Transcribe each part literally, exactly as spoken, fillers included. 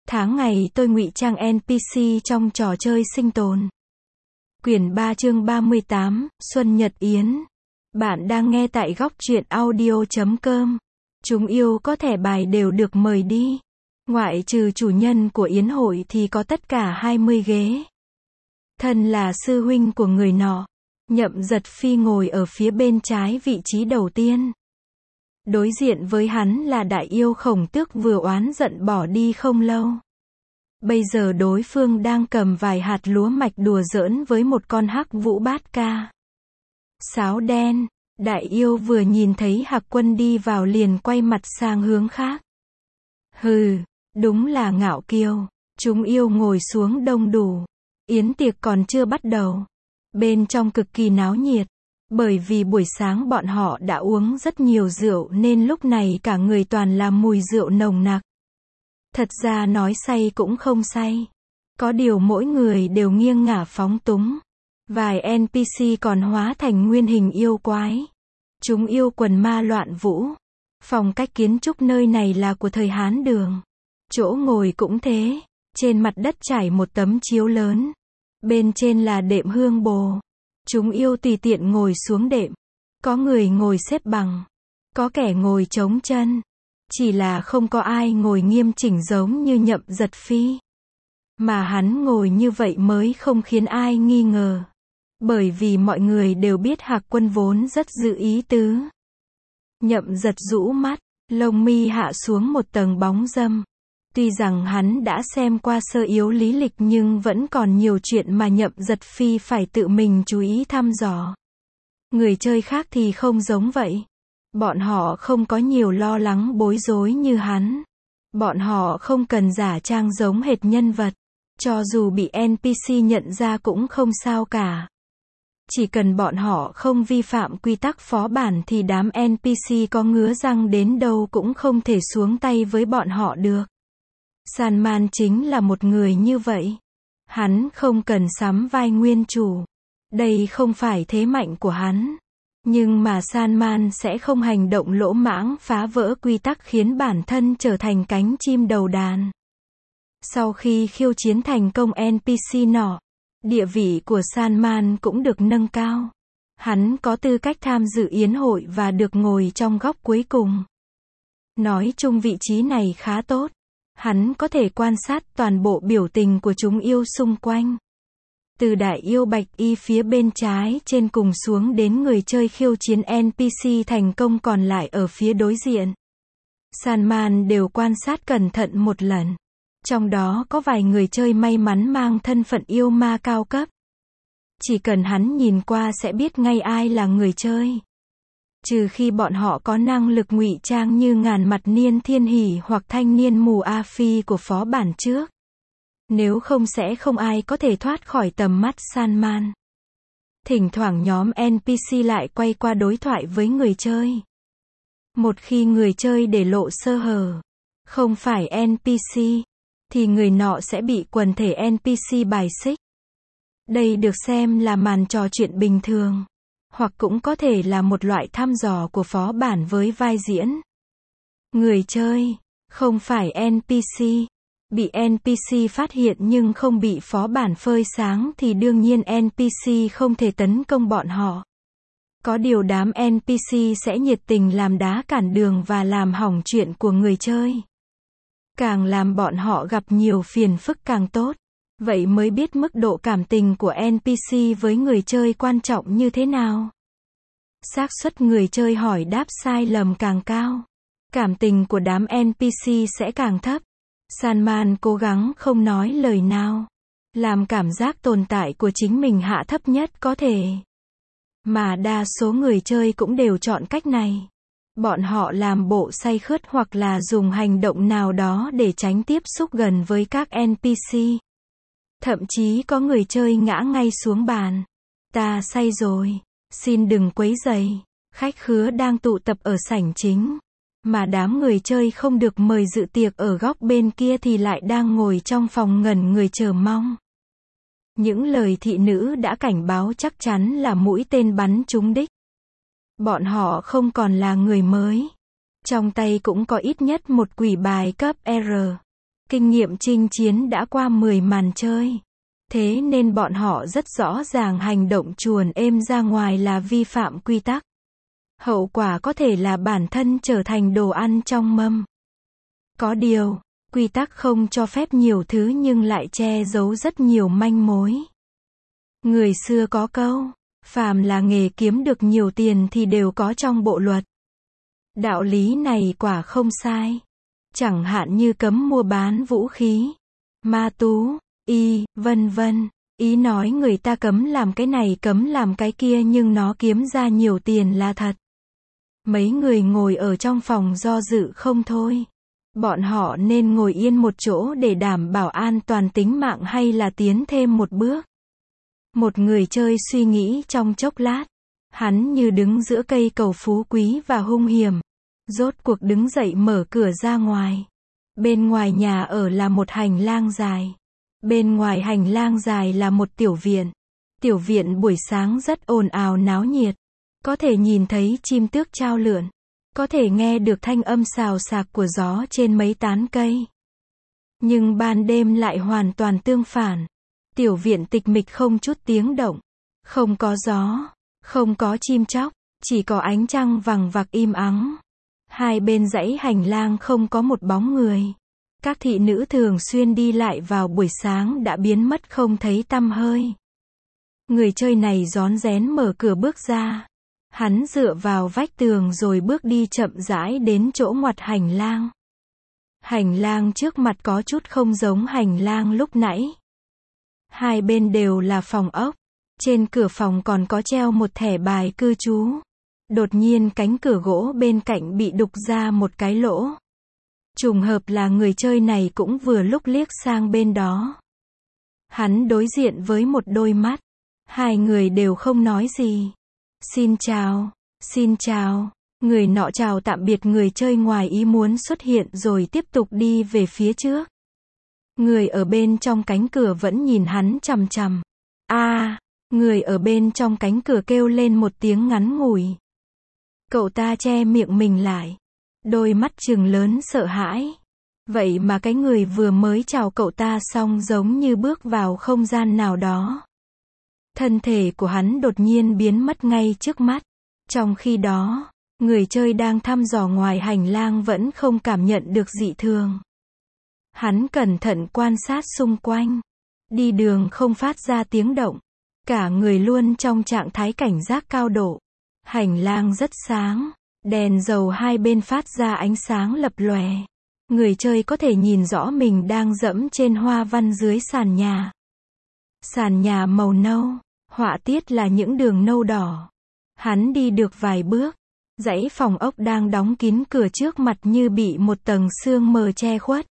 Tháng ngày tôi ngụy trang en pê xê trong trò chơi sinh tồn. Quyển ba chương ba mươi tám, Xuân Nhật Yến. Bạn đang nghe tại góc truyện audio chấm com. Chúng yêu có thẻ bài đều được mời đi. Ngoại trừ chủ nhân của yến hội thì có tất cả hai mươi ghế. Thân là sư huynh của người nọ, Nhậm Giật Phi ngồi ở phía bên trái vị trí đầu tiên. Đối diện với hắn là đại yêu Khổng Tước vừa oán giận bỏ đi không lâu. Bây giờ đối phương đang cầm vài hạt lúa mạch đùa giỡn với một con hắc vũ bát ca. Sáo đen, đại yêu vừa nhìn thấy Hạc Quân đi vào liền quay mặt sang hướng khác. Hừ, đúng là ngạo kiêu. Chúng yêu ngồi xuống đông đủ. Yến tiệc còn chưa bắt đầu. Bên trong cực kỳ náo nhiệt. Bởi vì buổi sáng bọn họ đã uống rất nhiều rượu nên lúc này cả người toàn là mùi rượu nồng nặc. Thật ra nói say cũng không say. Có điều mỗi người đều nghiêng ngả phóng túng. Vài en pê xê còn hóa thành nguyên hình yêu quái. Chúng yêu quần ma loạn vũ. Phong cách kiến trúc nơi này là của thời Hán Đường. Chỗ ngồi cũng thế. Trên mặt đất trải một tấm chiếu lớn. Bên trên là đệm hương bồ. Chúng yêu tùy tiện ngồi xuống đệm. Có người ngồi xếp bằng. Có kẻ ngồi chống chân. Chỉ là không có ai ngồi nghiêm chỉnh giống như Nhậm Giật Phi. Mà hắn ngồi như vậy mới không khiến ai nghi ngờ. Bởi vì mọi người đều biết Hạc Quân vốn rất giữ ý tứ. Nhậm Giật rũ mắt, lông mi hạ xuống một tầng bóng râm. Tuy rằng hắn đã xem qua sơ yếu lý lịch nhưng vẫn còn nhiều chuyện mà Nhậm Giật Phi phải tự mình chú ý thăm dò. Người chơi khác thì không giống vậy. Bọn họ không có nhiều lo lắng bối rối như hắn. Bọn họ không cần giả trang giống hệt nhân vật. Cho dù bị en pê xê nhận ra cũng không sao cả. Chỉ cần bọn họ không vi phạm quy tắc phó bản thì đám en pê xê có ngứa răng đến đâu cũng không thể xuống tay với bọn họ được. Salman chính là một người như vậy. Hắn không cần sắm vai nguyên chủ. Đây không phải thế mạnh của hắn. Nhưng mà Salman sẽ không hành động lỗ mãng phá vỡ quy tắc khiến bản thân trở thành cánh chim đầu đàn. Sau khi khiêu chiến thành công en pê xê nọ, địa vị của Salman cũng được nâng cao. Hắn có tư cách tham dự yến hội và được ngồi trong góc cuối cùng. Nói chung vị trí này khá tốt. Hắn có thể quan sát toàn bộ biểu tình của chúng yêu xung quanh. Từ đại yêu bạch y phía bên trái trên cùng xuống đến người chơi khiêu chiến en pê xê thành công còn lại ở phía đối diện. Salman đều quan sát cẩn thận một lần. Trong đó có vài người chơi may mắn mang thân phận yêu ma cao cấp. Chỉ cần hắn nhìn qua sẽ biết ngay ai là người chơi. Trừ khi bọn họ có năng lực ngụy trang như ngàn mặt niên thiên hỉ hoặc thanh niên mù A Phi của phó bản trước. Nếu không sẽ không ai có thể thoát khỏi tầm mắt Salman. Thỉnh thoảng nhóm en pê xê lại quay qua đối thoại với người chơi. Một khi người chơi để lộ sơ hở, không phải en pê xê, thì người nọ sẽ bị quần thể en pê xê bài xích. Đây được xem là màn trò chuyện bình thường. Hoặc cũng có thể là một loại thăm dò của phó bản với vai diễn. Người chơi, không phải en pê xê. Bị en pê xê phát hiện nhưng không bị phó bản phơi sáng thì đương nhiên en pê xê không thể tấn công bọn họ. Có điều đám en pê xê sẽ nhiệt tình làm đá cản đường và làm hỏng chuyện của người chơi. Càng làm bọn họ gặp nhiều phiền phức càng tốt. Vậy mới biết mức độ cảm tình của en pê xê với người chơi quan trọng như thế nào. Xác suất người chơi hỏi đáp sai lầm càng cao. Cảm tình của đám en pê xê sẽ càng thấp. Salman cố gắng không nói lời nào. Làm cảm giác tồn tại của chính mình hạ thấp nhất có thể. Mà đa số người chơi cũng đều chọn cách này. Bọn họ làm bộ say khướt hoặc là dùng hành động nào đó để tránh tiếp xúc gần với các en pê xê. Thậm chí có người chơi ngã ngay xuống bàn. Ta say rồi, xin đừng quấy rầy. Khách khứa đang tụ tập ở sảnh chính. Mà đám người chơi không được mời dự tiệc ở góc bên kia thì lại đang ngồi trong phòng ngẩn người chờ mong. Những lời thị nữ đã cảnh báo chắc chắn là mũi tên bắn trúng đích. Bọn họ không còn là người mới. Trong tay cũng có ít nhất một quỷ bài cấp R. Kinh nghiệm chinh chiến đã qua mười màn chơi. Thế nên bọn họ rất rõ ràng hành động chuồn êm ra ngoài là vi phạm quy tắc. Hậu quả có thể là bản thân trở thành đồ ăn trong mâm. Có điều, quy tắc không cho phép nhiều thứ nhưng lại che giấu rất nhiều manh mối. Người xưa có câu, phàm là nghề kiếm được nhiều tiền thì đều có trong bộ luật. Đạo lý này quả không sai. Chẳng hạn như cấm mua bán vũ khí, ma tú, y, vân vân. Ý nói người ta cấm làm cái này cấm làm cái kia nhưng nó kiếm ra nhiều tiền là thật. Mấy người ngồi ở trong phòng do dự không thôi. Bọn họ nên ngồi yên một chỗ để đảm bảo an toàn tính mạng hay là tiến thêm một bước. Một người chơi suy nghĩ trong chốc lát. Hắn như đứng giữa cây cầu phú quý và hung hiểm. Rốt cuộc đứng dậy mở cửa ra ngoài. Bên ngoài nhà ở là một hành lang dài. Bên ngoài hành lang dài là một tiểu viện. Tiểu viện buổi sáng rất ồn ào náo nhiệt. Có thể nhìn thấy chim tước chao lượn. Có thể nghe được thanh âm xào xạc của gió trên mấy tán cây. Nhưng ban đêm lại hoàn toàn tương phản. Tiểu viện tịch mịch không chút tiếng động. Không có gió. Không có chim chóc. Chỉ có ánh trăng vằng vặc im ắng. Hai bên dãy hành lang không có một bóng người. Các thị nữ thường xuyên đi lại vào buổi sáng đã biến mất không thấy tăm hơi. Người chơi này rón rén mở cửa bước ra. Hắn dựa vào vách tường rồi bước đi chậm rãi đến chỗ ngoặt hành lang. Hành lang trước mặt có chút không giống hành lang lúc nãy. Hai bên đều là phòng ốc. Trên cửa phòng còn có treo một thẻ bài cư trú. Đột nhiên cánh cửa gỗ bên cạnh bị đục ra một cái lỗ. Trùng hợp là người chơi này cũng vừa lúc liếc sang bên đó. Hắn đối diện với một đôi mắt. Hai người đều không nói gì. Xin chào, xin chào. Người nọ chào tạm biệt người chơi ngoài ý muốn xuất hiện rồi tiếp tục đi về phía trước. Người ở bên trong cánh cửa vẫn nhìn hắn chằm chằm. A, à, người ở bên trong cánh cửa kêu lên một tiếng ngắn ngủi. Cậu ta che miệng mình lại. Đôi mắt trừng lớn sợ hãi. Vậy mà cái người vừa mới chào cậu ta xong giống như bước vào không gian nào đó. Thân thể của hắn đột nhiên biến mất ngay trước mắt. Trong khi đó, người chơi đang thăm dò ngoài hành lang vẫn không cảm nhận được dị thường. Hắn cẩn thận quan sát xung quanh. Đi đường không phát ra tiếng động. Cả người luôn trong trạng thái cảnh giác cao độ. Hành lang rất sáng. Đèn dầu hai bên phát ra ánh sáng lập lòe. Người chơi có thể nhìn rõ mình đang dẫm trên hoa văn dưới sàn nhà. Sàn nhà màu nâu. Họa tiết là những đường nâu đỏ. Hắn đi được vài bước. Dãy phòng ốc đang đóng kín cửa trước mặt như bị một tầng sương mờ che khuất.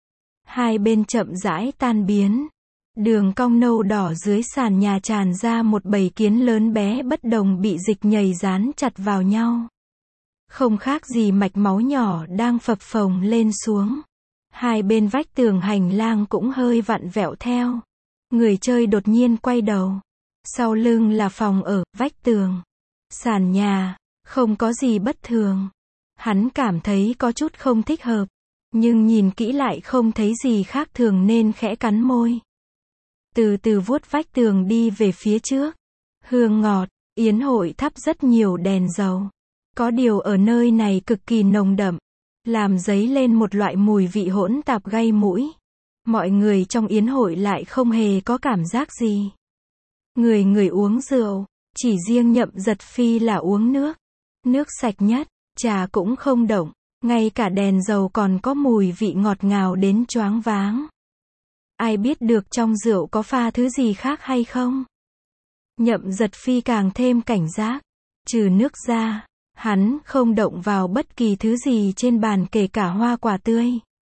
Hai bên chậm rãi tan biến. Đường cong nâu đỏ dưới sàn nhà tràn ra một bầy kiến lớn bé bất đồng bị dịch nhầy dán chặt vào nhau. Không khác gì mạch máu nhỏ đang phập phồng lên xuống. Hai bên vách tường hành lang cũng hơi vặn vẹo theo. Người chơi đột nhiên quay đầu. Sau lưng là phòng ở, vách tường, sàn nhà, không có gì bất thường. Hắn cảm thấy có chút không thích hợp. Nhưng nhìn kỹ lại không thấy gì khác thường nên khẽ cắn môi. Từ từ vuốt vách tường đi về phía trước. Hương ngọt, yến hội thắp rất nhiều đèn dầu. Có điều ở nơi này cực kỳ nồng đậm. Làm dấy lên một loại mùi vị hỗn tạp gây mũi. Mọi người trong yến hội lại không hề có cảm giác gì. Người người uống rượu. Chỉ riêng Nhậm Giật Phi là uống nước. Nước sạch nhất, trà cũng không động. Ngay cả đèn dầu còn có mùi vị ngọt ngào đến choáng váng. Ai biết được trong rượu có pha thứ gì khác hay không? Nhậm Giật Phi càng thêm cảnh giác. Trừ nước ra, hắn không động vào bất kỳ thứ gì trên bàn kể cả hoa quả tươi.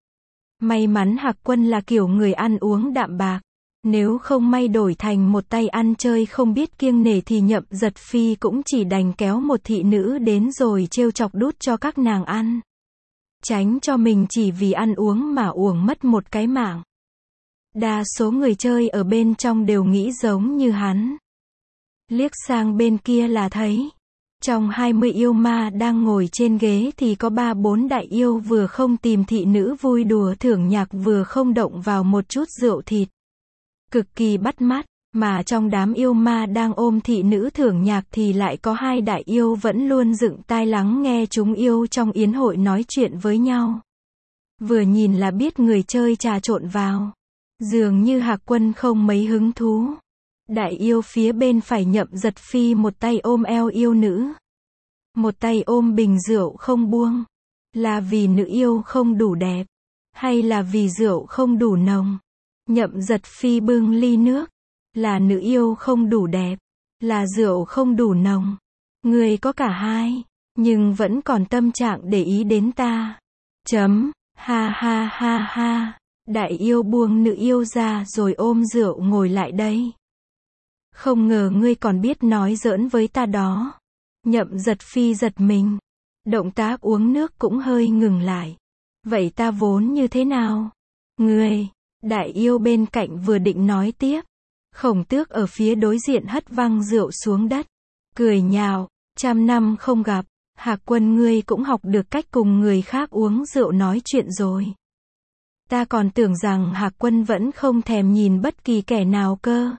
May mắn Hạc Quân là kiểu người ăn uống đạm bạc. Nếu không may đổi thành một tay ăn chơi không biết kiêng nể thì Nhậm Giật Phi cũng chỉ đành kéo một thị nữ đến rồi trêu chọc đút cho các nàng ăn. Tránh cho mình chỉ vì ăn uống mà uổng mất một cái mạng. Đa số người chơi ở bên trong đều nghĩ giống như hắn. Liếc sang bên kia là thấy. Trong hai mươi yêu ma đang ngồi trên ghế thì có ba bốn đại yêu vừa không tìm thị nữ vui đùa thưởng nhạc vừa không động vào một chút rượu thịt. Cực kỳ bắt mắt, mà trong đám yêu ma đang ôm thị nữ thưởng nhạc thì lại có hai đại yêu vẫn luôn dựng tai lắng nghe chúng yêu trong yến hội nói chuyện với nhau. Vừa nhìn là biết người chơi trà trộn vào. Dường như Hạc Quân không mấy hứng thú. Đại yêu phía bên phải Nhậm Giật Phi một tay ôm eo yêu nữ. Một tay ôm bình rượu không buông. Là vì nữ yêu không đủ đẹp? Hay là vì rượu không đủ nồng? Nhậm Giật Phi bưng ly nước. Là nữ yêu không đủ đẹp? Là rượu không đủ nồng? Người có cả hai, nhưng vẫn còn tâm trạng để ý đến ta. Chấm, ha ha ha ha. Đại yêu buông nữ yêu ra rồi ôm rượu ngồi lại đây. Không ngờ ngươi còn biết nói giỡn với ta đó. Nhậm Giật Phi giật mình. Động tác uống nước cũng hơi ngừng lại. Vậy ta vốn như thế nào? Ngươi, đại yêu bên cạnh vừa định nói tiếp. Khổng Tước ở phía đối diện hất văng rượu xuống đất. Cười nhạo, trăm năm không gặp, Hạc Quân ngươi cũng học được cách cùng người khác uống rượu nói chuyện rồi. Ta còn tưởng rằng Hạc Quân vẫn không thèm nhìn bất kỳ kẻ nào cơ.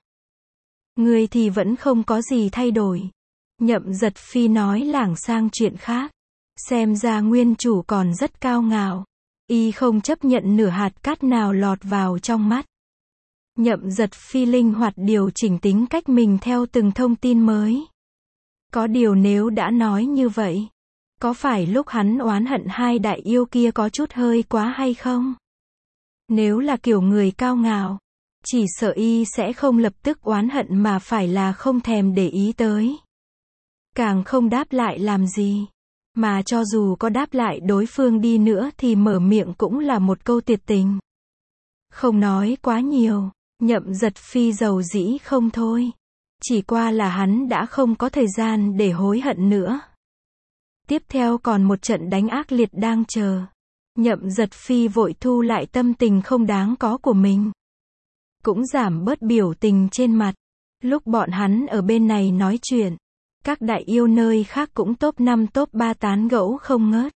Ngươi thì vẫn không có gì thay đổi. Nhậm Giật Phi nói lảng sang chuyện khác. Xem ra nguyên chủ còn rất cao ngạo. Y không chấp nhận nửa hạt cát nào lọt vào trong mắt. Nhậm Giật Phi linh hoạt điều chỉnh tính cách mình theo từng thông tin mới. Có điều nếu đã nói như vậy, có phải lúc hắn oán hận hai đại yêu kia có chút hơi quá hay không? Nếu là kiểu người cao ngạo, chỉ sợ y sẽ không lập tức oán hận mà phải là không thèm để ý tới. Càng không đáp lại làm gì. Mà cho dù có đáp lại đối phương đi nữa thì mở miệng cũng là một câu tuyệt tình. Không nói quá nhiều, Nhậm Giật Phi giàu dĩ không thôi. Chỉ qua là hắn đã không có thời gian để hối hận nữa. Tiếp theo còn một trận đánh ác liệt đang chờ. Nhậm Giật Phi vội thu lại tâm tình không đáng có của mình. Cũng giảm bớt biểu tình trên mặt. Lúc bọn hắn ở bên này nói chuyện, các đại yêu nơi khác cũng top năm top ba tán gẫu không ngớt.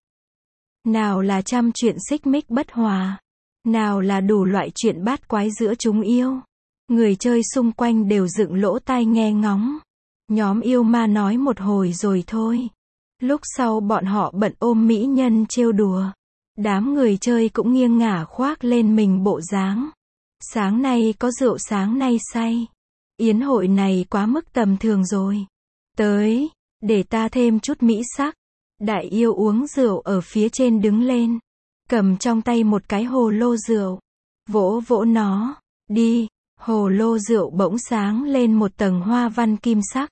Nào là trăm chuyện xích mích bất hòa. Nào là đủ loại chuyện bát quái giữa chúng yêu. Người chơi xung quanh đều dựng lỗ tai nghe ngóng. Nhóm yêu ma nói một hồi rồi thôi. Lúc sau bọn họ bận ôm mỹ nhân trêu đùa. Đám người chơi cũng nghiêng ngả khoác lên mình bộ dáng. Sáng nay có rượu sáng nay say. Yến hội này quá mức tầm thường rồi. Tới, để ta thêm chút mỹ sắc. Đại yêu uống rượu ở phía trên đứng lên. Cầm trong tay một cái hồ lô rượu. Vỗ vỗ nó. Đi. Hồ lô rượu bỗng sáng lên một tầng hoa văn kim sắc.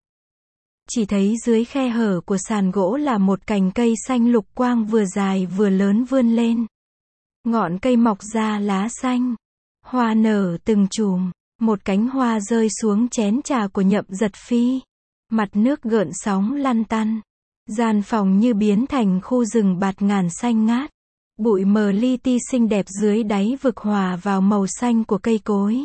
Chỉ thấy dưới khe hở của sàn gỗ là một cành cây xanh lục quang vừa dài vừa lớn vươn lên. Ngọn cây mọc ra lá xanh. Hoa nở từng chùm. Một cánh hoa rơi xuống chén trà của Nhậm Giật Phi. Mặt nước gợn sóng lăn tăn. Gian phòng như biến thành khu rừng bạt ngàn xanh ngát. Bụi mờ li ti xinh đẹp dưới đáy vực hòa vào màu xanh của cây cối.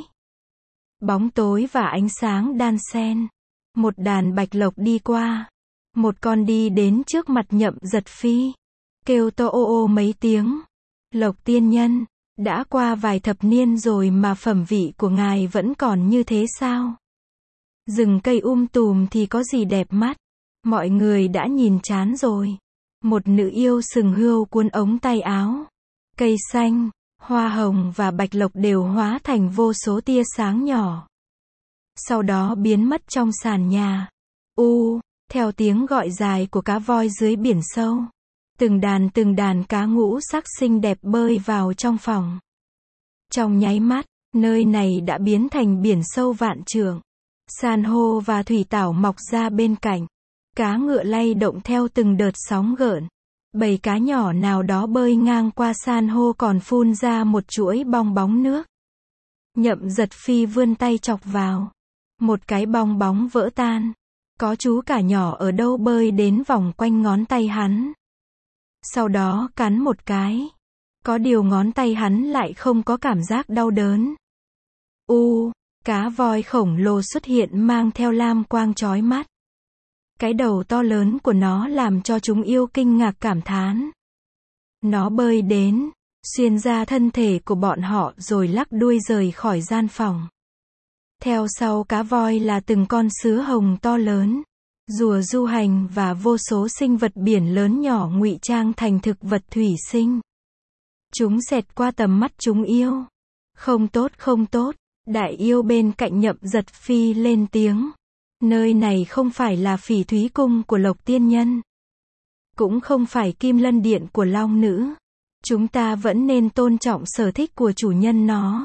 Bóng tối và ánh sáng đan xen. Một đàn bạch lộc đi qua. Một con đi đến trước mặt Nhậm Giật Phi. Kêu to ô ô mấy tiếng. Lộc tiên nhân, đã qua vài thập niên rồi mà phẩm vị của ngài vẫn còn như thế sao? Rừng cây um tùm thì có gì đẹp mắt. Mọi người đã nhìn chán rồi. Một nữ yêu sừng hươu cuốn ống tay áo. Cây xanh, hoa hồng và bạch lộc đều hóa thành vô số tia sáng nhỏ. Sau đó biến mất trong sàn nhà. U, theo tiếng gọi dài của cá voi dưới biển sâu. Từng đàn từng đàn cá ngũ sắc xinh đẹp bơi vào trong phòng. Trong nháy mắt, nơi này đã biến thành biển sâu vạn trượng. San hô và thủy tảo mọc ra bên cạnh. Cá ngựa lay động theo từng đợt sóng gợn. Bầy cá nhỏ nào đó bơi ngang qua san hô còn phun ra một chuỗi bong bóng nước. Nhậm Giật Phi vươn tay chọc vào. Một cái bong bóng vỡ tan. Có chú cả nhỏ ở đâu bơi đến vòng quanh ngón tay hắn. Sau đó cắn một cái. Có điều ngón tay hắn lại không có cảm giác đau đớn. U, cá voi khổng lồ xuất hiện mang theo lam quang chói mắt. Cái đầu to lớn của nó làm cho chúng yêu kinh ngạc cảm thán. Nó bơi đến, xuyên ra thân thể của bọn họ rồi lắc đuôi rời khỏi gian phòng. Theo sau cá voi là từng con sứa hồng to lớn, rùa du hành và vô số sinh vật biển lớn nhỏ ngụy trang thành thực vật thủy sinh. Chúng xẹt qua tầm mắt chúng yêu. Không tốt không tốt, đại yêu bên cạnh Nhậm Giật Phi lên tiếng. Nơi này không phải là Phỉ Thúy Cung của Lộc Tiên Nhân. Cũng không phải Kim Lân Điện của Long Nữ. Chúng ta vẫn nên tôn trọng sở thích của chủ nhân nó.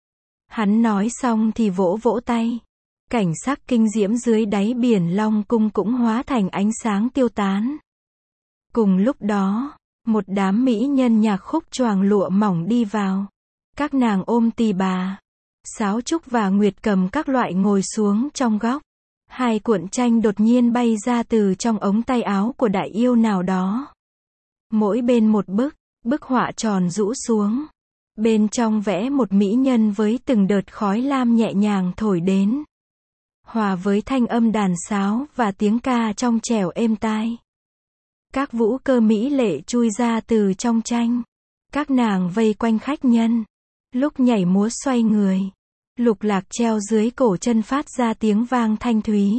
Hắn nói xong thì vỗ vỗ tay. Cảnh sắc kinh diễm dưới đáy biển Long Cung cũng hóa thành ánh sáng tiêu tán. Cùng lúc đó, một đám mỹ nhân nhạc khúc choàng lụa mỏng đi vào. Các nàng ôm tỳ bà, sáo trúc và nguyệt cầm các loại ngồi xuống trong góc. Hai cuộn tranh đột nhiên bay ra từ trong ống tay áo của đại yêu nào đó. Mỗi bên một bức, bức họa tròn rũ xuống. Bên trong vẽ một mỹ nhân với từng đợt khói lam nhẹ nhàng thổi đến. Hòa với thanh âm đàn sáo và tiếng ca trong trẻo êm tai. Các vũ cơ mỹ lệ chui ra từ trong tranh. Các nàng vây quanh khách nhân. Lúc nhảy múa xoay người. Lục lạc treo dưới cổ chân phát ra tiếng vang thanh thúy.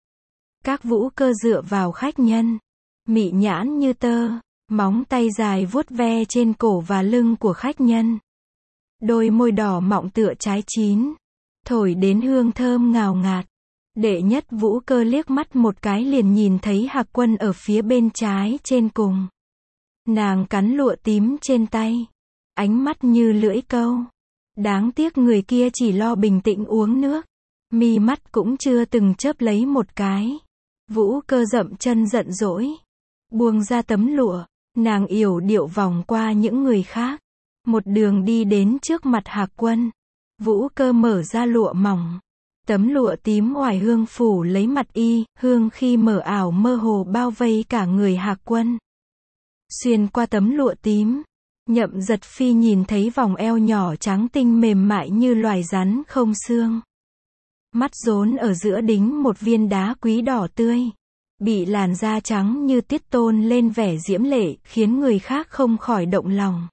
Các vũ cơ dựa vào khách nhân. Mị nhãn như tơ. Móng tay dài vuốt ve trên cổ và lưng của khách nhân. Đôi môi đỏ mọng tựa trái chín. Thổi đến hương thơm ngào ngạt. Đệ nhất vũ cơ liếc mắt một cái liền nhìn thấy Hạc Quân ở phía bên trái trên cùng. Nàng cắn lụa tím trên tay. Ánh mắt như lưỡi câu. Đáng tiếc người kia chỉ lo bình tĩnh uống nước. Mi mắt cũng chưa từng chớp lấy một cái. Vũ cơ dậm chân giận dỗi. Buông ra tấm lụa. Nàng yểu điệu vòng qua những người khác. Một đường đi đến trước mặt Hạc Quân. Vũ cơ mở ra lụa mỏng. Tấm lụa tím oải hương phủ lấy mặt y, hương khi mở ảo mơ hồ bao vây cả người Hạc Quân. Xuyên qua tấm lụa tím, Nhậm Giật Phi nhìn thấy vòng eo nhỏ trắng tinh mềm mại như loài rắn không xương. Mắt rốn ở giữa đính một viên đá quý đỏ tươi. Bị làn da trắng như tiết tôn lên vẻ diễm lệ, khiến người khác không khỏi động lòng.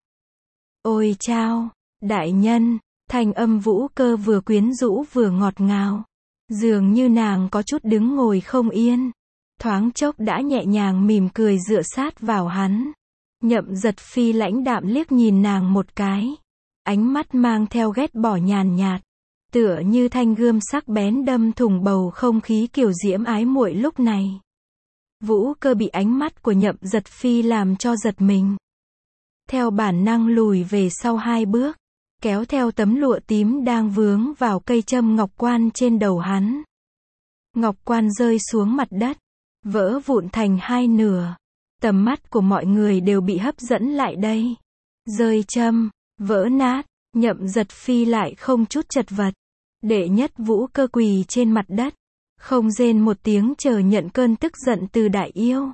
Ôi chao, đại nhân! Thanh âm vũ cơ vừa quyến rũ vừa ngọt ngào. Dường như nàng có chút đứng ngồi không yên. Thoáng chốc đã nhẹ nhàng mỉm cười dựa sát vào hắn. Nhậm Giật Phi lãnh đạm liếc nhìn nàng một cái. Ánh mắt mang theo ghét bỏ nhàn nhạt. Tựa như thanh gươm sắc bén đâm thủng bầu không khí kiều diễm ái muội lúc này. Vũ cơ bị ánh mắt của Nhậm Giật Phi làm cho giật mình. Theo bản năng lùi về sau hai bước. Kéo theo tấm lụa tím đang vướng vào cây châm ngọc quan trên đầu hắn. Ngọc quan rơi xuống mặt đất, vỡ vụn thành hai nửa. Tầm mắt của mọi người đều bị hấp dẫn lại đây. Rơi châm, vỡ nát, Nhậm Giật Phi lại không chút chật vật. Đệ nhất vũ cơ quỳ trên mặt đất, không rên một tiếng chờ nhận cơn tức giận từ đại yêu.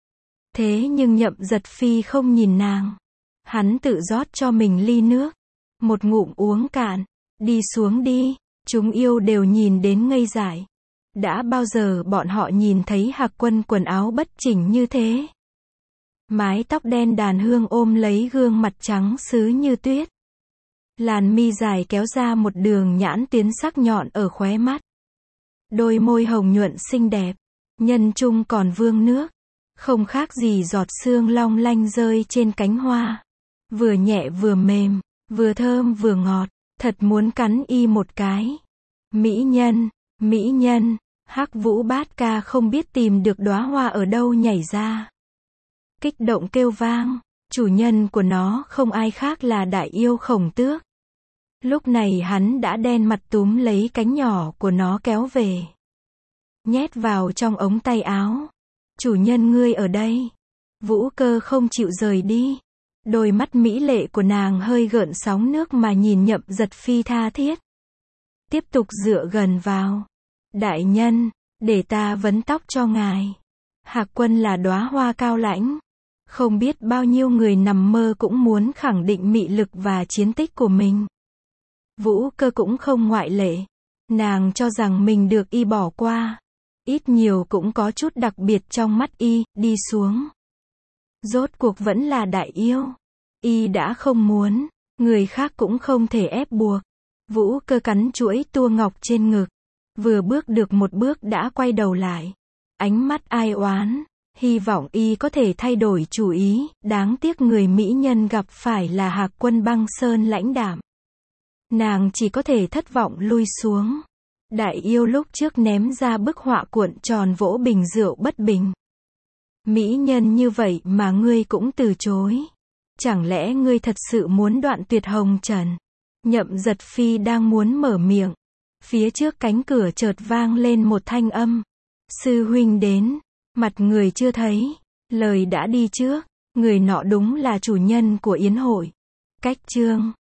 Thế nhưng Nhậm Giật Phi không nhìn nàng. Hắn tự rót cho mình ly nước. Một ngụm uống cạn. Đi xuống đi. Chúng yêu đều nhìn đến ngây dại. Đã bao giờ bọn họ nhìn thấy Hạc Quân quần áo bất chỉnh như thế? Mái tóc đen đàn hương ôm lấy gương mặt trắng sứ như tuyết. Làn mi dài kéo ra một đường nhãn tuyến sắc nhọn ở khóe mắt. Đôi môi hồng nhuận xinh đẹp. Nhân trung còn vương nước. Không khác gì giọt sương long lanh rơi trên cánh hoa. Vừa nhẹ vừa mềm. Vừa thơm vừa ngọt, thật muốn cắn y một cái. Mỹ nhân, mỹ nhân, Hắc Vũ Bát Ca không biết tìm được đóa hoa ở đâu nhảy ra. Kích động kêu vang, chủ nhân của nó không ai khác là đại yêu Khổng Tước. Lúc này hắn đã đen mặt túm lấy cánh nhỏ của nó kéo về. Nhét vào trong ống tay áo. Chủ nhân ngươi ở đây. Vũ cơ không chịu rời đi. Đôi mắt mỹ lệ của nàng hơi gợn sóng nước mà nhìn Nhậm Giật Phi tha thiết. Tiếp tục dựa gần vào. Đại nhân, để ta vấn tóc cho ngài. Hạc Quân là đóa hoa cao lãnh. Không biết bao nhiêu người nằm mơ cũng muốn khẳng định mị lực và chiến tích của mình. Vũ cơ cũng không ngoại lệ. Nàng cho rằng mình được y bỏ qua. ít nhiều cũng có chút đặc biệt trong mắt y, đi xuống. Rốt cuộc vẫn là đại yêu. Y đã không muốn, người khác cũng không thể ép buộc. Vũ Cơ cắn chuỗi tua ngọc trên ngực. Vừa bước được một bước đã quay đầu lại. Ánh mắt ai oán. Hy vọng y có thể thay đổi chủ ý, đáng tiếc người mỹ nhân gặp phải là Hạc Quân Băng Sơn lãnh đạm. Nàng chỉ có thể thất vọng lui xuống. Đại yêu lúc trước ném ra bức họa cuộn tròn vỗ bình rượu bất bình. Mỹ nhân như vậy mà ngươi cũng từ chối. Chẳng lẽ ngươi thật sự muốn đoạn tuyệt hồng trần? Nhậm Giật Phi đang muốn mở miệng. Phía trước cánh cửa chợt vang lên một thanh âm. Sư huynh đến. Mặt người chưa thấy. Lời đã đi trước. Người nọ đúng là chủ nhân của yến hội. Cách chương.